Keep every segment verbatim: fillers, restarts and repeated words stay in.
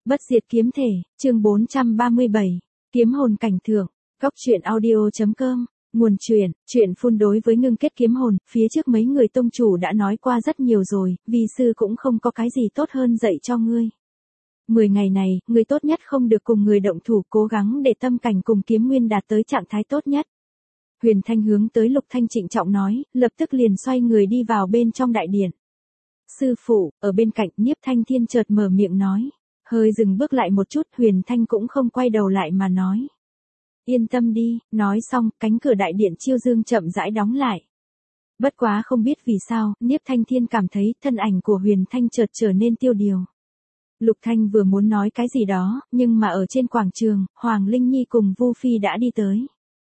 Bất diệt kiếm thể, chương bốn trăm ba mươi bảy, kiếm hồn cảnh thượng, góc truyện audio.com, nguồn truyện, truyện phun. Đối với ngưng kết kiếm hồn, phía trước mấy người tông chủ đã nói qua rất nhiều rồi, vi sư cũng không có cái gì tốt hơn dạy cho ngươi. Mười ngày này, ngươi tốt nhất không được cùng người động thủ, cố gắng để tâm cảnh cùng kiếm nguyên đạt tới trạng thái tốt nhất. Huyền Thanh hướng tới Lục Thanh trịnh trọng nói, lập tức liền xoay người đi vào bên trong đại điện. Sư phụ, ở bên cạnh Nhiếp Thanh Thiên chợt mở miệng nói. Hơi dừng bước lại một chút, Huyền Thanh cũng không quay đầu lại mà nói. Yên tâm đi, nói xong, cánh cửa đại điện chiêu dương chậm rãi đóng lại. Bất quá không biết vì sao, Nhiếp Thanh Thiên cảm thấy thân ảnh của Huyền Thanh chợt trở nên tiêu điều. Lục Thanh vừa muốn nói cái gì đó, nhưng mà ở trên quảng trường, Hoàng Linh Nhi cùng Vu Phi đã đi tới.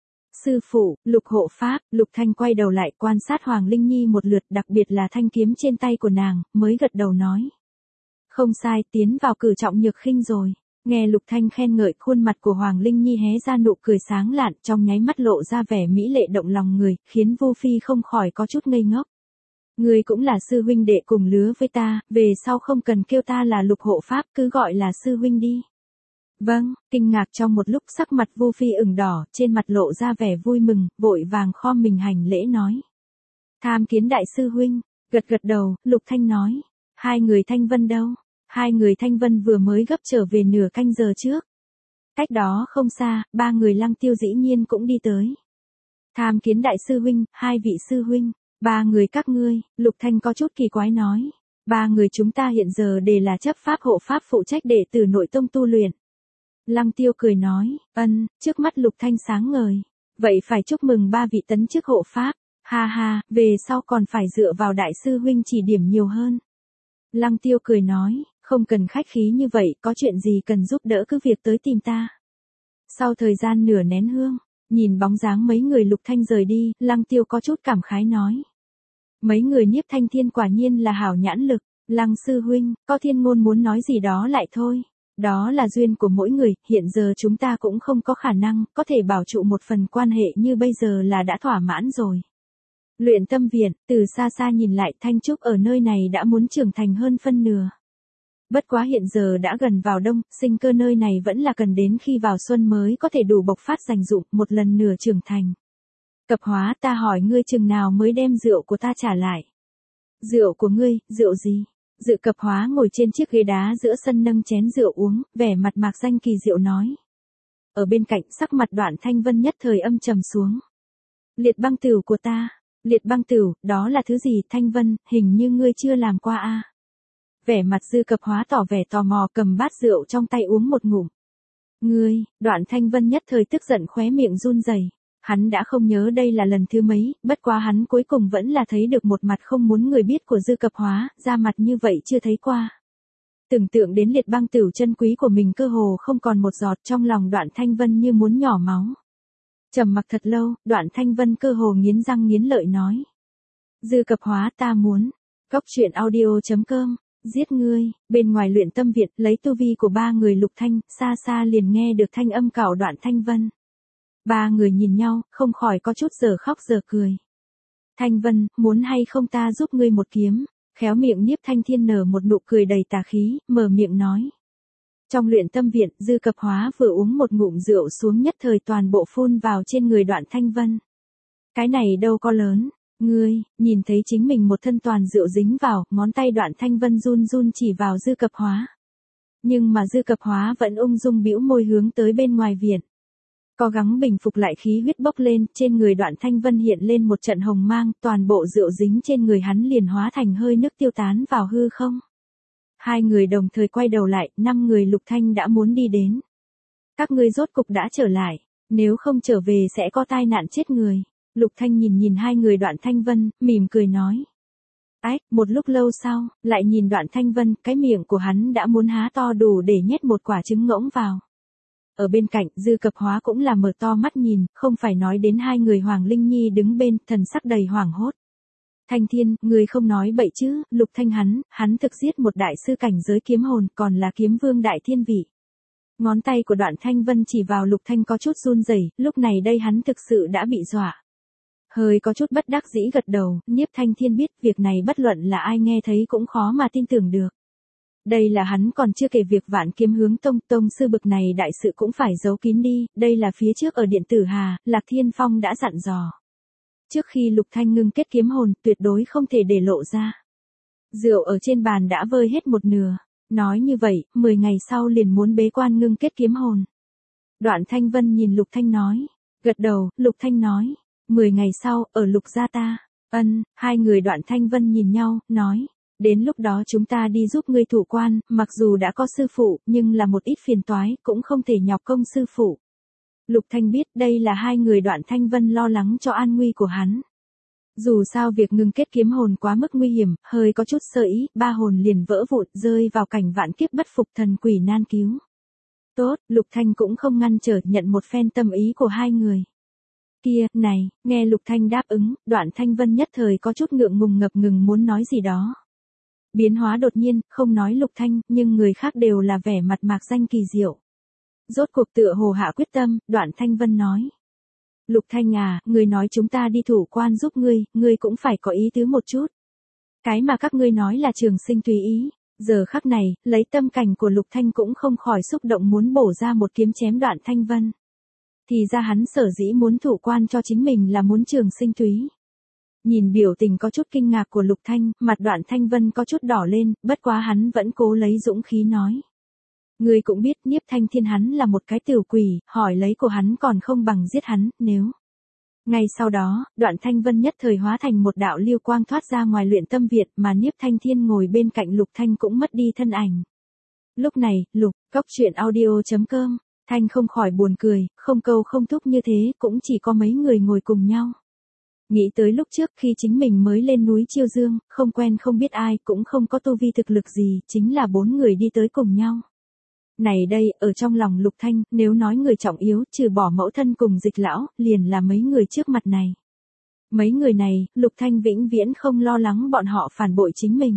Sư phụ, Lục hộ pháp, Lục Thanh quay đầu lại quan sát Hoàng Linh Nhi một lượt, đặc biệt là thanh kiếm trên tay của nàng, mới gật đầu nói. Không sai, tiến vào cử trọng nhược khinh rồi. Nghe Lục Thanh khen ngợi, khuôn mặt của Hoàng Linh Nhi hé ra nụ cười sáng lạn, trong nháy mắt lộ ra vẻ mỹ lệ động lòng người, khiến Vu Phi không khỏi có chút ngây ngốc. Ngươi cũng là sư huynh đệ cùng lứa với ta, về sau không cần kêu ta là Lục hộ pháp, cứ gọi là sư huynh đi. Vâng, kinh ngạc trong một lúc, sắc mặt Vu Phi ửng đỏ, trên mặt lộ ra vẻ vui mừng, vội vàng khom mình hành lễ nói. Tham kiến đại sư huynh, gật gật đầu, Lục Thanh nói. Hai người Thanh Vân đâu? Hai người Thanh Vân vừa mới gấp trở về nửa canh giờ trước. Cách đó không xa, ba người Lăng Tiêu dĩ nhiên cũng đi tới. Tham kiến đại sư huynh, hai vị sư huynh, ba người các ngươi, Lục Thanh có chút kỳ quái nói. Ba người chúng ta hiện giờ đều là chấp pháp hộ pháp phụ trách đệ tử nội tông tu luyện. Lăng Tiêu cười nói, ân, trước mắt Lục Thanh sáng ngời. Vậy phải chúc mừng ba vị tấn chức hộ pháp, ha ha, về sau còn phải dựa vào đại sư huynh chỉ điểm nhiều hơn. Lăng Tiêu cười nói, không cần khách khí như vậy, có chuyện gì cần giúp đỡ cứ việc tới tìm ta. Sau thời gian nửa nén hương, nhìn bóng dáng mấy người Lục Thanh rời đi, Lăng Tiêu có chút cảm khái nói. Mấy người Nhiếp Thanh Thiên quả nhiên là hảo nhãn lực, Lăng sư huynh, có thiên ngôn muốn nói gì đó lại thôi. Đó là duyên của mỗi người, hiện giờ chúng ta cũng không có khả năng, có thể bảo trụ một phần quan hệ như bây giờ là đã thỏa mãn rồi. Luyện tâm viện, từ xa xa nhìn lại, Thanh Trúc ở nơi này đã muốn trưởng thành hơn phân nửa. Bất quá hiện giờ đã gần vào đông, sinh cơ nơi này vẫn là cần đến khi vào xuân mới có thể đủ bộc phát dành dụng, một lần nửa trưởng thành. Cập Hóa, ta hỏi ngươi chừng nào mới đem rượu của ta trả lại. Rượu của ngươi, rượu gì? Dự Cập Hóa ngồi trên chiếc ghế đá giữa sân nâng chén rượu uống, vẻ mặt mạc danh kỳ diệu nói. Ở bên cạnh, sắc mặt Đoạn Thanh Vân nhất thời âm trầm xuống. Liệt băng tửu của ta. Liệt băng tửu, đó là thứ gì? Thanh Vân, hình như ngươi chưa làm qua a. À? Vẻ mặt Dư Cập Hóa tỏ vẻ tò mò, cầm bát rượu trong tay uống một ngụm. Ngươi, Đoạn Thanh Vân nhất thời tức giận khóe miệng run rẩy. Hắn đã không nhớ đây là lần thứ mấy, bất quá hắn cuối cùng vẫn là thấy được một mặt không muốn người biết của Dư Cập Hóa, ra mặt như vậy chưa thấy qua. Tưởng tượng đến liệt băng tửu chân quý của mình cơ hồ không còn một giọt, trong lòng Đoạn Thanh Vân như muốn nhỏ máu. Trầm mặc thật lâu, Đoạn Thanh Vân cơ hồ nghiến răng nghiến lợi nói. Dư Cập Hóa, ta muốn. Góc truyện audio.com, giết ngươi. Bên ngoài luyện tâm viện, lấy tu vi của ba người Lục Thanh, xa xa liền nghe được thanh âm cạo Đoạn Thanh Vân. Ba người nhìn nhau, không khỏi có chút giờ khóc giờ cười. Thanh Vân, muốn hay không ta giúp ngươi một kiếm? Khéo miệng Nhiếp Thanh Thiên nở một nụ cười đầy tà khí, mở miệng nói. Trong luyện tâm viện, Dư Cập Hóa vừa uống một ngụm rượu xuống, nhất thời toàn bộ phun vào trên người Đoạn Thanh Vân. Cái này đâu có lớn, ngươi, nhìn thấy chính mình một thân toàn rượu dính vào, ngón tay Đoạn Thanh Vân run run chỉ vào Dư Cập Hóa. Nhưng mà Dư Cập Hóa vẫn ung dung bĩu môi hướng tới bên ngoài viện. Cố gắng bình phục lại khí huyết bốc lên, trên người Đoạn Thanh Vân hiện lên một trận hồng mang, toàn bộ rượu dính trên người hắn liền hóa thành hơi nước tiêu tán vào hư không. Hai người đồng thời quay đầu lại, năm người Lục Thanh đã muốn đi đến. Các ngươi rốt cục đã trở lại, nếu không trở về sẽ có tai nạn chết người. Lục Thanh nhìn nhìn hai người Đoạn Thanh Vân, mỉm cười nói. Ách, một lúc lâu sau, lại nhìn Đoạn Thanh Vân, cái miệng của hắn đã muốn há to đủ để nhét một quả trứng ngỗng vào. Ở bên cạnh, Dư Cập Hóa cũng là mở to mắt nhìn, không phải nói đến hai người Hoàng Linh Nhi đứng bên, thần sắc đầy hoảng hốt. Thanh Thiên, người không nói bậy chứ? Lục Thanh hắn, hắn thực giết một đại sư cảnh giới kiếm hồn, còn là kiếm vương đại thiên vị. Ngón tay của Đoạn Thanh Vân chỉ vào Lục Thanh có chút run rẩy, lúc này đây hắn thực sự đã bị dọa. Hơi có chút bất đắc dĩ gật đầu, Nhiếp Thanh Thiên biết việc này bất luận là ai nghe thấy cũng khó mà tin tưởng được. Đây là hắn còn chưa kể việc Vạn Kiếm Hướng Tông, tông sư bực này đại sự cũng phải giấu kín đi, đây là phía trước ở Điện Tử Hà, Lạc Thiên Phong đã dặn dò. Trước khi Lục Thanh ngưng kết kiếm hồn, tuyệt đối không thể để lộ ra. Rượu ở trên bàn đã vơi hết một nửa, nói như vậy, mười ngày sau liền muốn bế quan ngưng kết kiếm hồn. Đoạn Thanh Vân nhìn Lục Thanh nói, gật đầu, Lục Thanh nói, mười ngày sau, ở Lục gia ta, ân, hai người Đoạn Thanh Vân nhìn nhau, nói. Đến lúc đó chúng ta đi giúp ngươi thủ quan, mặc dù đã có sư phụ, nhưng là một ít phiền toái, cũng không thể nhọc công sư phụ. Lục Thanh biết đây là hai người Đoạn Thanh Vân lo lắng cho an nguy của hắn. Dù sao việc ngưng kết kiếm hồn quá mức nguy hiểm, hơi có chút sơ ý, ba hồn liền vỡ vụn, rơi vào cảnh vạn kiếp bất phục thần quỷ nan cứu. Tốt, Lục Thanh cũng không ngăn trở, nhận một phen tâm ý của hai người. Kia, này, nghe Lục Thanh đáp ứng, Đoạn Thanh Vân nhất thời có chút ngượng ngùng ngập ngừng muốn nói gì đó. Biến hóa đột nhiên, không nói Lục Thanh, nhưng người khác đều là vẻ mặt mạc danh kỳ diệu. Rốt cuộc tựa hồ hạ quyết tâm, Đoạn Thanh Vân nói. Lục Thanh à, người nói chúng ta đi thủ quan giúp ngươi, ngươi cũng phải có ý tứ một chút. Cái mà các ngươi nói là Trường Sinh tùy ý. Giờ khắc này, lấy tâm cảnh của Lục Thanh cũng không khỏi xúc động muốn bổ ra một kiếm chém Đoạn Thanh Vân. Thì ra hắn sở dĩ muốn thủ quan cho chính mình là muốn Trường Sinh túy. Nhìn biểu tình có chút kinh ngạc của Lục Thanh, mặt Đoạn Thanh Vân có chút đỏ lên, bất quá hắn vẫn cố lấy dũng khí nói. Ngươi cũng biết Nhiếp Thanh Thiên hắn là một cái tiểu quỷ, hỏi lấy của hắn còn không bằng giết hắn, nếu. Ngay sau đó, Đoạn Thanh Vân nhất thời hóa thành một đạo lưu quang thoát ra ngoài luyện tâm viện mà Nhiếp Thanh Thiên ngồi bên cạnh Lục Thanh cũng mất đi thân ảnh. Lúc này, Lục, Cốc Truyện Audio chấm com, Thanh không khỏi buồn cười, không câu không thúc như thế cũng chỉ có mấy người ngồi cùng nhau. Nghĩ tới lúc trước khi chính mình mới lên núi Chiêu Dương, không quen không biết ai cũng không có tu vi thực lực gì, chính là bốn người đi tới cùng nhau. Này đây, ở trong lòng Lục Thanh, nếu nói người trọng yếu, trừ bỏ mẫu thân cùng Dịch lão, liền là mấy người trước mặt này. Mấy người này, Lục Thanh vĩnh viễn không lo lắng bọn họ phản bội chính mình.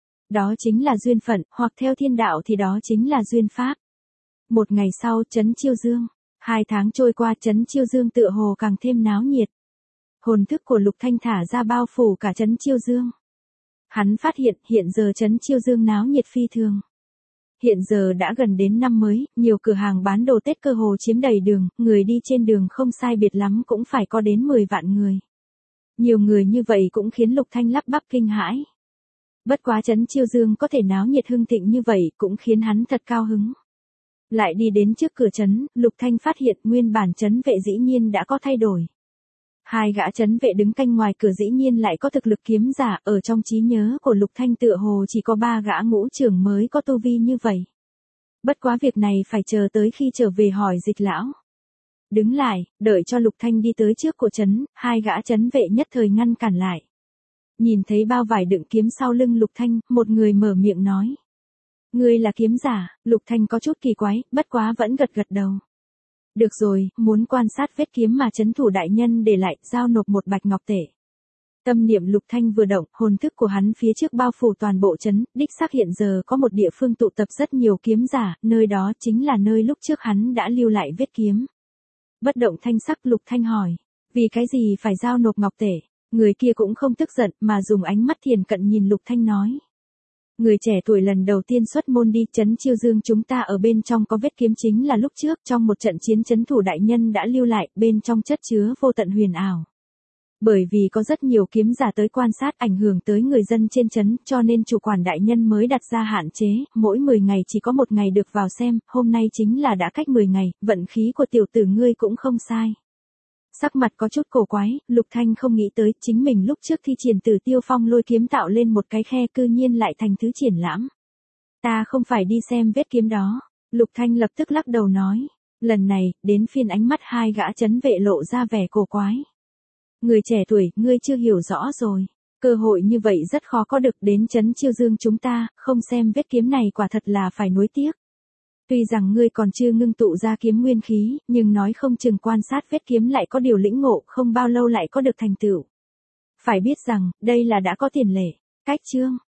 Đó chính là duyên phận, hoặc theo thiên đạo thì đó chính là duyên pháp. Một ngày sau, trấn Chiêu Dương. Hai tháng trôi qua, trấn Chiêu Dương tựa hồ càng thêm náo nhiệt. Hồn thức của Lục Thanh thả ra bao phủ cả trấn Chiêu Dương. Hắn phát hiện, hiện giờ trấn Chiêu Dương náo nhiệt phi thường. Hiện giờ đã gần đến năm mới, nhiều cửa hàng bán đồ Tết cơ hồ chiếm đầy đường, người đi trên đường không sai biệt lắm cũng phải có đến mười vạn người. Nhiều người như vậy cũng khiến Lục Thanh lắp bắp kinh hãi. Bất quá trấn Chiêu Dương có thể náo nhiệt hưng thịnh như vậy cũng khiến hắn thật cao hứng. Lại đi đến trước cửa trấn, Lục Thanh phát hiện nguyên bản trấn vệ dĩ nhiên đã có thay đổi. Hai gã trấn vệ đứng canh ngoài cửa dĩ nhiên lại có thực lực kiếm giả, ở trong trí nhớ của Lục Thanh tựa hồ chỉ có ba gã ngũ trưởng mới có tu vi như vậy. Bất quá việc này phải chờ tới khi trở về hỏi Dịch lão. Đứng lại, đợi cho Lục Thanh đi tới trước của trấn, hai gã trấn vệ nhất thời ngăn cản lại. Nhìn thấy bao vải đựng kiếm sau lưng Lục Thanh, một người mở miệng nói. Ngươi là kiếm giả, Lục Thanh có chút kỳ quái, bất quá vẫn gật gật đầu. Được rồi, muốn quan sát vết kiếm mà trấn thủ đại nhân để lại, giao nộp một bạch ngọc tệ. Tâm niệm Lục Thanh vừa động, hồn thức của hắn phía trước bao phủ toàn bộ trấn, đích xác hiện giờ có một địa phương tụ tập rất nhiều kiếm giả, nơi đó chính là nơi lúc trước hắn đã lưu lại vết kiếm. Bất động thanh sắc Lục Thanh hỏi, vì cái gì phải giao nộp ngọc tệ? Người kia cũng không tức giận mà dùng ánh mắt thiền cận nhìn Lục Thanh nói. Người trẻ tuổi lần đầu tiên xuất môn đi trấn Chiêu Dương chúng ta ở bên trong có vết kiếm chính là lúc trước trong một trận chiến trấn thủ đại nhân đã lưu lại, bên trong chất chứa vô tận huyền ảo. Bởi vì có rất nhiều kiếm giả tới quan sát ảnh hưởng tới người dân trên trấn, cho nên chủ quản đại nhân mới đặt ra hạn chế, mỗi mười ngày chỉ có một ngày được vào xem, hôm nay chính là đã cách mười ngày, vận khí của tiểu tử ngươi cũng không sai. Sắc mặt có chút cổ quái, Lục Thanh không nghĩ tới chính mình lúc trước thi triển Tử Tiêu Phong lôi kiếm tạo lên một cái khe cư nhiên lại thành thứ triển lãm. Ta không phải đi xem vết kiếm đó. Lục Thanh lập tức lắc đầu nói. Lần này, đến phiên ánh mắt hai gã trấn vệ lộ ra vẻ cổ quái. Người trẻ tuổi, ngươi chưa hiểu rõ rồi. Cơ hội như vậy rất khó có được đến trấn Chiêu Dương chúng ta, không xem vết kiếm này quả thật là phải nuối tiếc. Tuy rằng ngươi còn chưa ngưng tụ ra kiếm nguyên khí, nhưng nói không chừng quan sát vết kiếm lại có điều lĩnh ngộ, không bao lâu lại có được thành tựu. Phải biết rằng, đây là đã có tiền lệ. Cách chương